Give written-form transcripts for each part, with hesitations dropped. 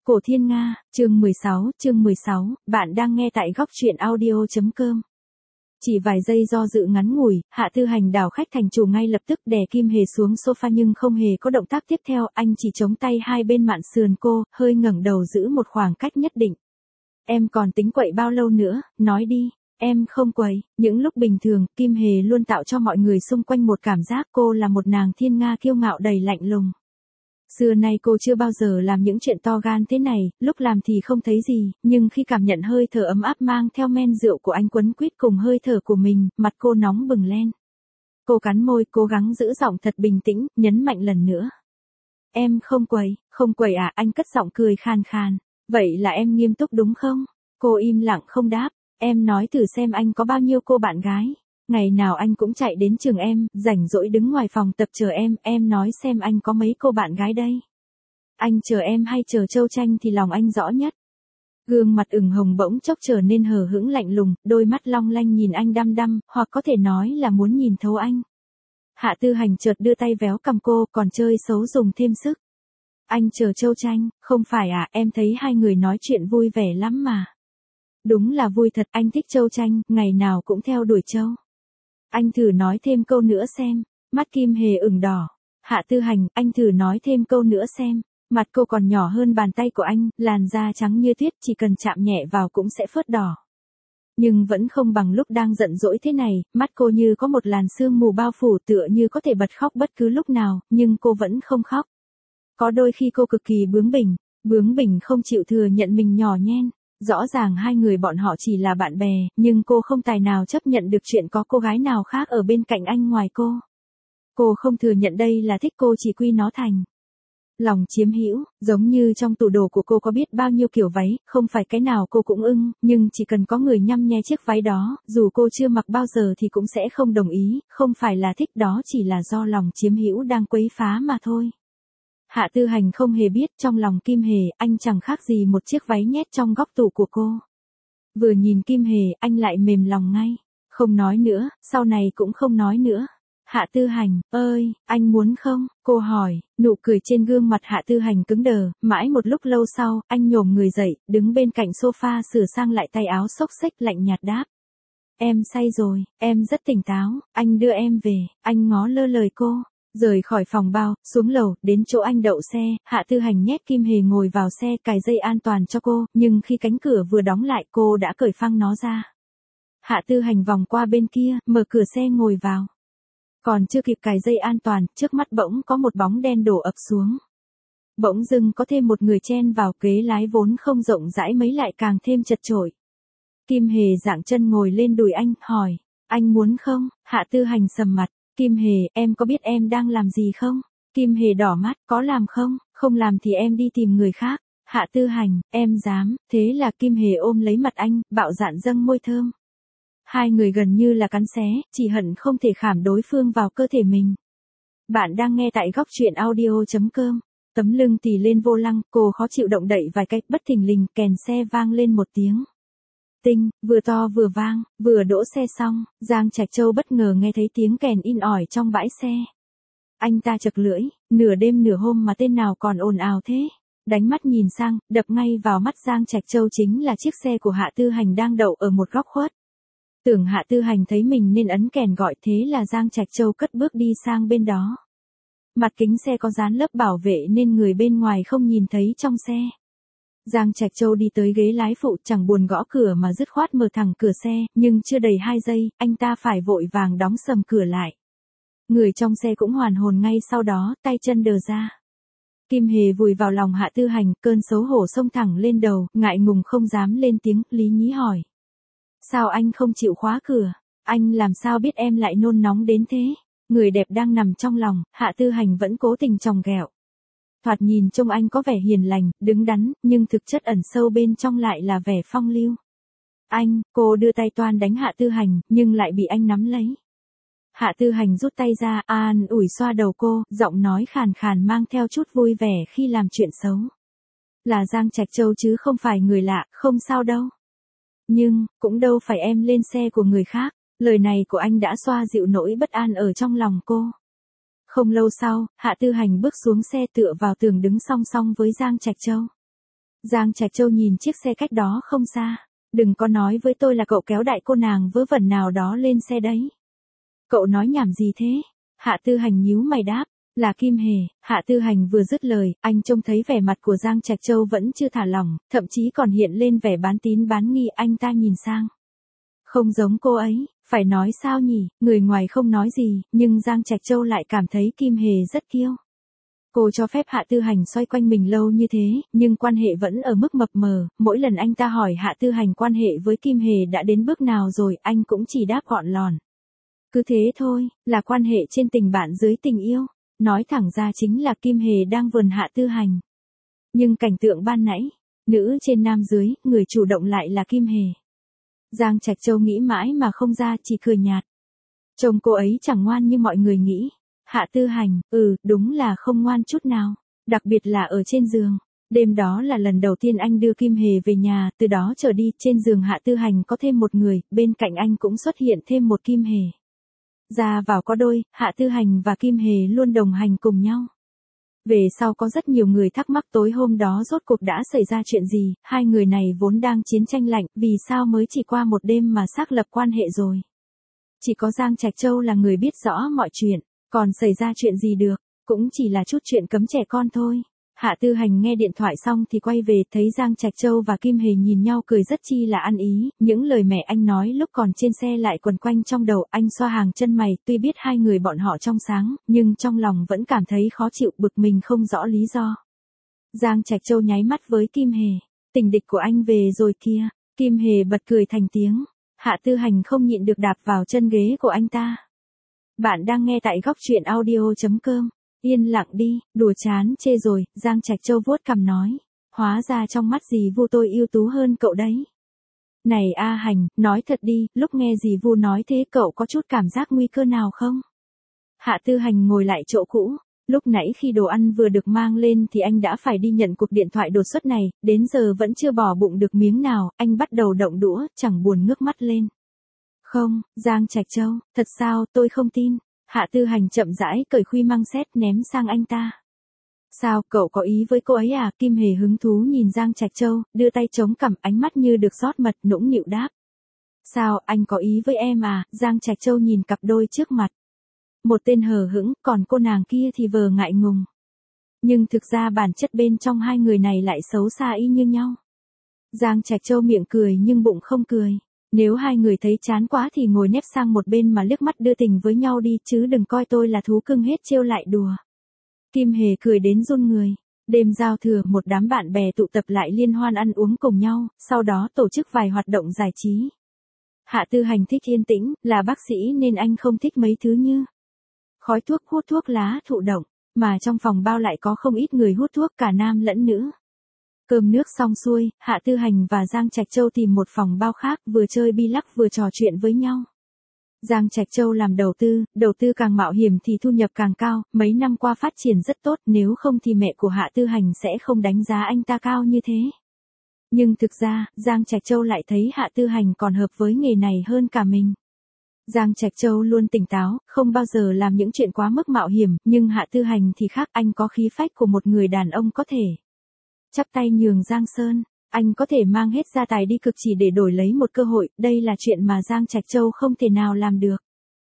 Cổ Thiên Nga, chương 16, bạn đang nghe tại góc truyện audio.com. Chỉ vài giây do dự ngắn ngủi, Hạ Tư Hành đảo khách thành chủ ngay lập tức đè Kim Hề xuống sofa nhưng không hề có động tác tiếp theo, anh chỉ chống tay hai bên mạn sườn cô, hơi ngẩng đầu giữ một khoảng cách nhất định. Em còn tính quậy bao lâu nữa, nói đi. Em không quậy, những lúc bình thường, Kim Hề luôn tạo cho mọi người xung quanh một cảm giác cô là một nàng thiên nga kiêu ngạo đầy lạnh lùng. Xưa nay cô chưa bao giờ làm những chuyện to gan thế này, lúc làm thì không thấy gì, nhưng khi cảm nhận hơi thở ấm áp mang theo men rượu của anh quấn quýt cùng hơi thở của mình, mặt cô nóng bừng lên. Cô cắn môi, cố gắng giữ giọng thật bình tĩnh, nhấn mạnh lần nữa. Em không quậy à, anh cất giọng cười khan khan. Vậy là em nghiêm túc đúng không? Cô im lặng không đáp. Em nói thử xem anh có bao nhiêu cô bạn gái. Ngày nào anh cũng chạy đến trường em, rảnh rỗi đứng ngoài phòng tập chờ em nói xem anh có mấy cô bạn gái đây. Anh chờ em hay chờ Châu Tranh thì lòng anh rõ nhất. Gương mặt ửng hồng bỗng chốc trở nên hờ hững lạnh lùng, đôi mắt long lanh nhìn anh đăm đăm, hoặc có thể nói là muốn nhìn thấu anh. Hạ Tư Hành chợt đưa tay véo cằm cô, còn chơi xấu dùng thêm sức. Anh chờ Châu Tranh, không phải à, em thấy hai người nói chuyện vui vẻ lắm mà. Đúng là vui thật, anh thích Châu Tranh, ngày nào cũng theo đuổi Châu. Anh thử nói thêm câu nữa xem. Mắt Kim Hề ửng đỏ. Hạ Tư Hành, anh thử nói thêm câu nữa xem. Mặt cô còn nhỏ hơn bàn tay của anh, làn da trắng như tuyết, chỉ cần chạm nhẹ vào cũng sẽ phớt đỏ. Nhưng vẫn không bằng lúc đang giận dỗi thế này, mắt cô như có một làn sương mù bao phủ tựa như có thể bật khóc bất cứ lúc nào, nhưng cô vẫn không khóc. Có đôi khi cô cực kỳ bướng bỉnh không chịu thừa nhận mình nhỏ nhen. Rõ ràng hai người bọn họ chỉ là bạn bè, nhưng cô không tài nào chấp nhận được chuyện có cô gái nào khác ở bên cạnh anh ngoài cô. Cô không thừa nhận đây là thích, cô chỉ quy nó thành lòng chiếm hữu, giống như trong tủ đồ của cô có biết bao nhiêu kiểu váy, không phải cái nào cô cũng ưng, nhưng chỉ cần có người nhăm nhe chiếc váy đó, dù cô chưa mặc bao giờ thì cũng sẽ không đồng ý, không phải là thích, đó chỉ là do lòng chiếm hữu đang quấy phá mà thôi. Hạ Tư Hành không hề biết trong lòng Kim Hề, anh chẳng khác gì một chiếc váy nhét trong góc tủ của cô. Vừa nhìn Kim Hề, anh lại mềm lòng ngay. Không nói nữa, sau này cũng không nói nữa. Hạ Tư Hành, ơi, anh muốn không? Cô hỏi, nụ cười trên gương mặt Hạ Tư Hành cứng đờ, mãi một lúc lâu sau, anh nhổm người dậy, đứng bên cạnh sofa sửa sang lại tay áo xốc xếch lạnh nhạt đáp. Em say rồi, em rất tỉnh táo, anh đưa em về, anh ngó lơ lời cô. Rời khỏi phòng bao, xuống lầu, đến chỗ anh đậu xe, Hạ Tư Hành nhét Kim Hề ngồi vào xe, cài dây an toàn cho cô, nhưng khi cánh cửa vừa đóng lại cô đã cởi phăng nó ra. Hạ Tư Hành vòng qua bên kia, mở cửa xe ngồi vào. Còn chưa kịp cài dây an toàn, trước mắt bỗng có một bóng đen đổ ập xuống. Bỗng dưng có thêm một người chen vào, ghế lái vốn không rộng rãi mấy lại càng thêm chật chội. Kim Hề giãng chân ngồi lên đùi anh, hỏi, anh muốn không? Hạ Tư Hành sầm mặt. Kim Hề, em có biết em đang làm gì không? Kim Hề đỏ mắt, có làm không? Không làm thì em đi tìm người khác. Hạ Tư Hành, em dám. Thế là Kim Hề ôm lấy mặt anh, bạo dạn dâng môi thơm. Hai người gần như là cắn xé, chỉ hận không thể khảm đối phương vào cơ thể mình. Bạn đang nghe tại góc truyện audio.com. Tấm lưng tì lên vô lăng, cô khó chịu động đậy vài cái, bất thình lình, kèn xe vang lên một tiếng. Tinh, vừa to vừa vang, vừa đỗ xe xong, Giang Trạch Châu bất ngờ nghe thấy tiếng kèn in ỏi trong bãi xe. Anh ta chật lưỡi, nửa đêm nửa hôm mà tên nào còn ồn ào thế. Đánh mắt nhìn sang, đập ngay vào mắt Giang Trạch Châu chính là chiếc xe của Hạ Tư Hành đang đậu ở một góc khuất. Tưởng Hạ Tư Hành thấy mình nên ấn kèn gọi, thế là Giang Trạch Châu cất bước đi sang bên đó. Mặt kính xe có dán lớp bảo vệ nên người bên ngoài không nhìn thấy trong xe. Giang Trạch Châu đi tới ghế lái phụ, chẳng buồn gõ cửa mà dứt khoát mở thẳng cửa xe, nhưng chưa đầy 2 giây, anh ta phải vội vàng đóng sầm cửa lại. Người trong xe cũng hoàn hồn ngay sau đó, tay chân đờ ra. Kim Hề vùi vào lòng Hạ Tư Hành, cơn xấu hổ xông thẳng lên đầu, ngại ngùng không dám lên tiếng, lý nhí hỏi. Sao anh không chịu khóa cửa? Anh làm sao biết em lại nôn nóng đến thế? Người đẹp đang nằm trong lòng, Hạ Tư Hành vẫn cố tình chòng ghẹo. Thoạt nhìn trông anh có vẻ hiền lành, đứng đắn, nhưng thực chất ẩn sâu bên trong lại là vẻ phong lưu. Anh, cô đưa tay toan đánh Hạ Tư Hành, nhưng lại bị anh nắm lấy. Hạ Tư Hành rút tay ra, an ủi xoa đầu cô, giọng nói khàn khàn mang theo chút vui vẻ khi làm chuyện xấu. Là Giang Trạch Châu chứ không phải người lạ, không sao đâu. Nhưng, cũng đâu phải em lên xe của người khác, lời này của anh đã xoa dịu nỗi bất an ở trong lòng cô. Không lâu sau, Hạ Tư Hành bước xuống xe tựa vào tường đứng song song với Giang Trạch Châu. Giang Trạch Châu nhìn chiếc xe cách đó không xa. Đừng có nói với tôi là cậu kéo đại cô nàng vớ vẩn nào đó lên xe đấy. Cậu nói nhảm gì thế? Hạ Tư Hành nhíu mày đáp. Là Kim Hề. Hạ Tư Hành vừa dứt lời, anh trông thấy vẻ mặt của Giang Trạch Châu vẫn chưa thả lỏng, thậm chí còn hiện lên vẻ bán tín bán nghi. Anh ta nhìn sang. Không giống cô ấy, phải nói sao nhỉ? Người ngoài không nói gì, nhưng Giang Trạch Châu lại cảm thấy Kim Hề rất kiêu. Cô cho phép Hạ Tư Hành xoay quanh mình lâu như thế, nhưng quan hệ vẫn ở mức mập mờ. Mỗi lần anh ta hỏi Hạ Tư Hành quan hệ với Kim Hề đã đến bước nào rồi, anh cũng chỉ đáp gọn lòn. Cứ thế thôi, là quan hệ trên tình bạn dưới tình yêu. Nói thẳng ra chính là Kim Hề đang vườn Hạ Tư Hành. Nhưng cảnh tượng ban nãy, nữ trên nam dưới, người chủ động lại là Kim Hề. Giang Trạch Châu nghĩ mãi mà không ra, chỉ cười nhạt. Trông cô ấy chẳng ngoan như mọi người nghĩ. Hạ Tư Hành, đúng là không ngoan chút nào. Đặc biệt là ở trên giường. Đêm đó là lần đầu tiên anh đưa Kim Hề về nhà, từ đó trở đi, trên giường Hạ Tư Hành có thêm một người, bên cạnh anh cũng xuất hiện thêm một Kim Hề. Ra vào có đôi, Hạ Tư Hành và Kim Hề luôn đồng hành cùng nhau. Về sau có rất nhiều người thắc mắc tối hôm đó rốt cuộc đã xảy ra chuyện gì, hai người này vốn đang chiến tranh lạnh, vì sao mới chỉ qua một đêm mà xác lập quan hệ rồi. Chỉ có Giang Trạch Châu là người biết rõ mọi chuyện, còn xảy ra chuyện gì được, cũng chỉ là chút chuyện cấm trẻ con thôi. Hạ Tư Hành nghe điện thoại xong thì quay về, thấy Giang Trạch Châu và Kim Hề nhìn nhau cười rất chi là ăn ý, những lời mẹ anh nói lúc còn trên xe lại quần quanh trong đầu, anh xoa hàng chân mày, tuy biết hai người bọn họ trong sáng, nhưng trong lòng vẫn cảm thấy khó chịu, bực mình không rõ lý do. Giang Trạch Châu nháy mắt với Kim Hề, tình địch của anh về rồi kia. Kim Hề bật cười thành tiếng, Hạ Tư Hành không nhịn được đạp vào chân ghế của anh ta. Bạn đang nghe tại góc truyện audio.com. Yên lặng đi, đùa chán chê rồi, Giang Trạch Châu vuốt cằm nói. Hóa ra trong mắt dì Vu tôi ưu tú hơn cậu đấy. Này A Hành, nói thật đi, lúc nghe dì Vu nói thế cậu có chút cảm giác nguy cơ nào không? Hạ Tư Hành ngồi lại chỗ cũ. Lúc nãy khi đồ ăn vừa được mang lên thì anh đã phải đi nhận cuộc điện thoại đột xuất này, đến giờ vẫn chưa bỏ bụng được miếng nào, anh bắt đầu động đũa, chẳng buồn ngước mắt lên. Không, Giang Trạch Châu, thật sao, tôi không tin. Hạ Tư Hành chậm rãi cởi khuy măng xét ném sang anh ta. Sao, cậu có ý với cô ấy à? Kim Hề hứng thú nhìn Giang Trạch Châu, đưa tay chống cằm, ánh mắt như được rót mật, nũng nịu đáp. Sao, anh có ý với em à? Giang Trạch Châu nhìn cặp đôi trước mặt. Một tên hờ hững, còn cô nàng kia thì vờ ngại ngùng. Nhưng thực ra bản chất bên trong hai người này lại xấu xa y như nhau. Giang Trạch Châu miệng cười nhưng bụng không cười. Nếu hai người thấy chán quá thì ngồi nép sang một bên mà liếc mắt đưa tình với nhau đi, chứ đừng coi tôi là thú cưng hết trêu lại đùa. Kim Hề cười đến run người. Đêm giao thừa, một đám bạn bè tụ tập lại liên hoan ăn uống cùng nhau, sau đó tổ chức vài hoạt động giải trí. Hạ Tư Hành thích yên tĩnh, là bác sĩ nên anh không thích mấy thứ như khói thuốc, hút thuốc lá, thụ động, mà trong phòng bao lại có không ít người hút thuốc, cả nam lẫn nữ. Cơm nước xong xuôi, Hạ Tư Hành và Giang Trạch Châu tìm một phòng bao khác, vừa chơi bi lắc vừa trò chuyện với nhau. Giang Trạch Châu làm đầu tư càng mạo hiểm thì thu nhập càng cao, mấy năm qua phát triển rất tốt, nếu không thì mẹ của Hạ Tư Hành sẽ không đánh giá anh ta cao như thế. Nhưng thực ra, Giang Trạch Châu lại thấy Hạ Tư Hành còn hợp với nghề này hơn cả mình. Giang Trạch Châu luôn tỉnh táo, không bao giờ làm những chuyện quá mức mạo hiểm, nhưng Hạ Tư Hành thì khác, anh có khí phách của một người đàn ông có thể chắp tay nhường Giang Sơn, anh có thể mang hết gia tài đi cực chỉ để đổi lấy một cơ hội, đây là chuyện mà Giang Trạch Châu không thể nào làm được.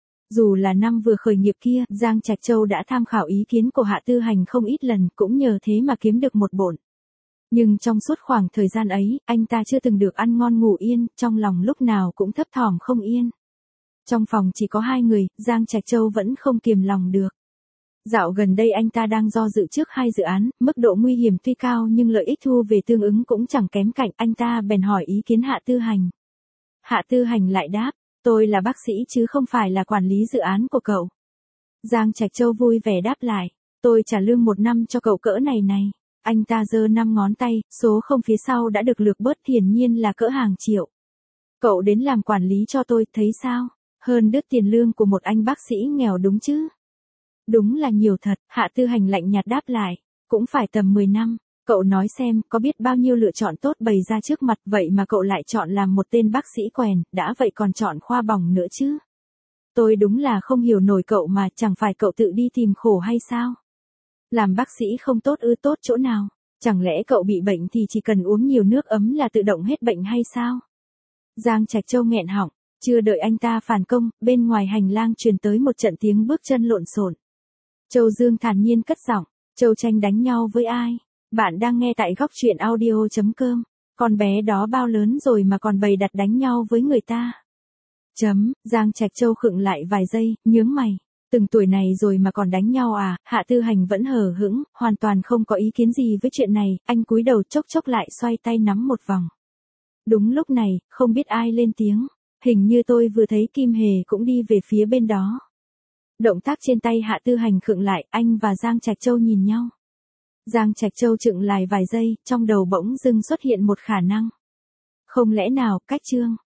Dù là năm vừa khởi nghiệp kia, Giang Trạch Châu đã tham khảo ý kiến của Hạ Tư Hành không ít lần, cũng nhờ thế mà kiếm được một bộn. Nhưng trong suốt khoảng thời gian ấy, anh ta chưa từng được ăn ngon ngủ yên, trong lòng lúc nào cũng thấp thỏm không yên. Trong phòng chỉ có hai người, Giang Trạch Châu vẫn không kiềm lòng được. Dạo gần đây anh ta đang do dự trước hai dự án, mức độ nguy hiểm tuy cao nhưng lợi ích thu về tương ứng cũng chẳng kém cạnh, anh ta bèn hỏi ý kiến Hạ Tư Hành. Hạ Tư Hành lại đáp, tôi là bác sĩ chứ không phải là quản lý dự án của cậu. Giang Trạch Châu vui vẻ đáp lại, tôi trả lương 1 năm cho cậu cỡ này này. Anh ta giơ 5 ngón tay, số không phía sau đã được lược bớt, hiển nhiên là cỡ hàng triệu. Cậu đến làm quản lý cho tôi, thấy sao? Hơn đứt tiền lương của một anh bác sĩ nghèo đúng chứ? Đúng là nhiều thật, Hạ Tư Hành lạnh nhạt đáp lại, cũng phải tầm 10 năm. Cậu nói xem, có biết bao nhiêu lựa chọn tốt bày ra trước mặt, vậy mà cậu lại chọn làm một tên bác sĩ quèn, đã vậy còn chọn khoa bỏng nữa chứ? Tôi đúng là không hiểu nổi cậu mà, chẳng phải cậu tự đi tìm khổ hay sao? Làm bác sĩ không tốt ư? Tốt chỗ nào? Chẳng lẽ cậu bị bệnh thì chỉ cần uống nhiều nước ấm là tự động hết bệnh hay sao? Giang Trạch Châu nghẹn họng, chưa đợi anh ta phản công, bên ngoài hành lang truyền tới một trận tiếng bước chân lộn xộn. Châu Dương thản nhiên cất giọng, Châu Tranh đánh nhau với ai? Bạn đang nghe tại góc truyện audio.com. Con bé đó bao lớn rồi mà còn bày đặt đánh nhau với người ta. Giang Trạch Châu khựng lại vài giây, nhướng mày. Từng tuổi này rồi mà còn đánh nhau à? Hạ Tư Hành vẫn hờ hững, hoàn toàn không có ý kiến gì với chuyện này, anh cúi đầu chốc chốc lại xoay tay nắm một vòng. Đúng lúc này, không biết ai lên tiếng, hình như tôi vừa thấy Kim Hề cũng đi về phía bên đó. Động tác trên tay Hạ Tư Hành khựng lại, anh và Giang Trạch Châu nhìn nhau. Giang Trạch Châu chựng lại vài giây, trong đầu bỗng dưng xuất hiện một khả năng. Không lẽ nào, cách Trương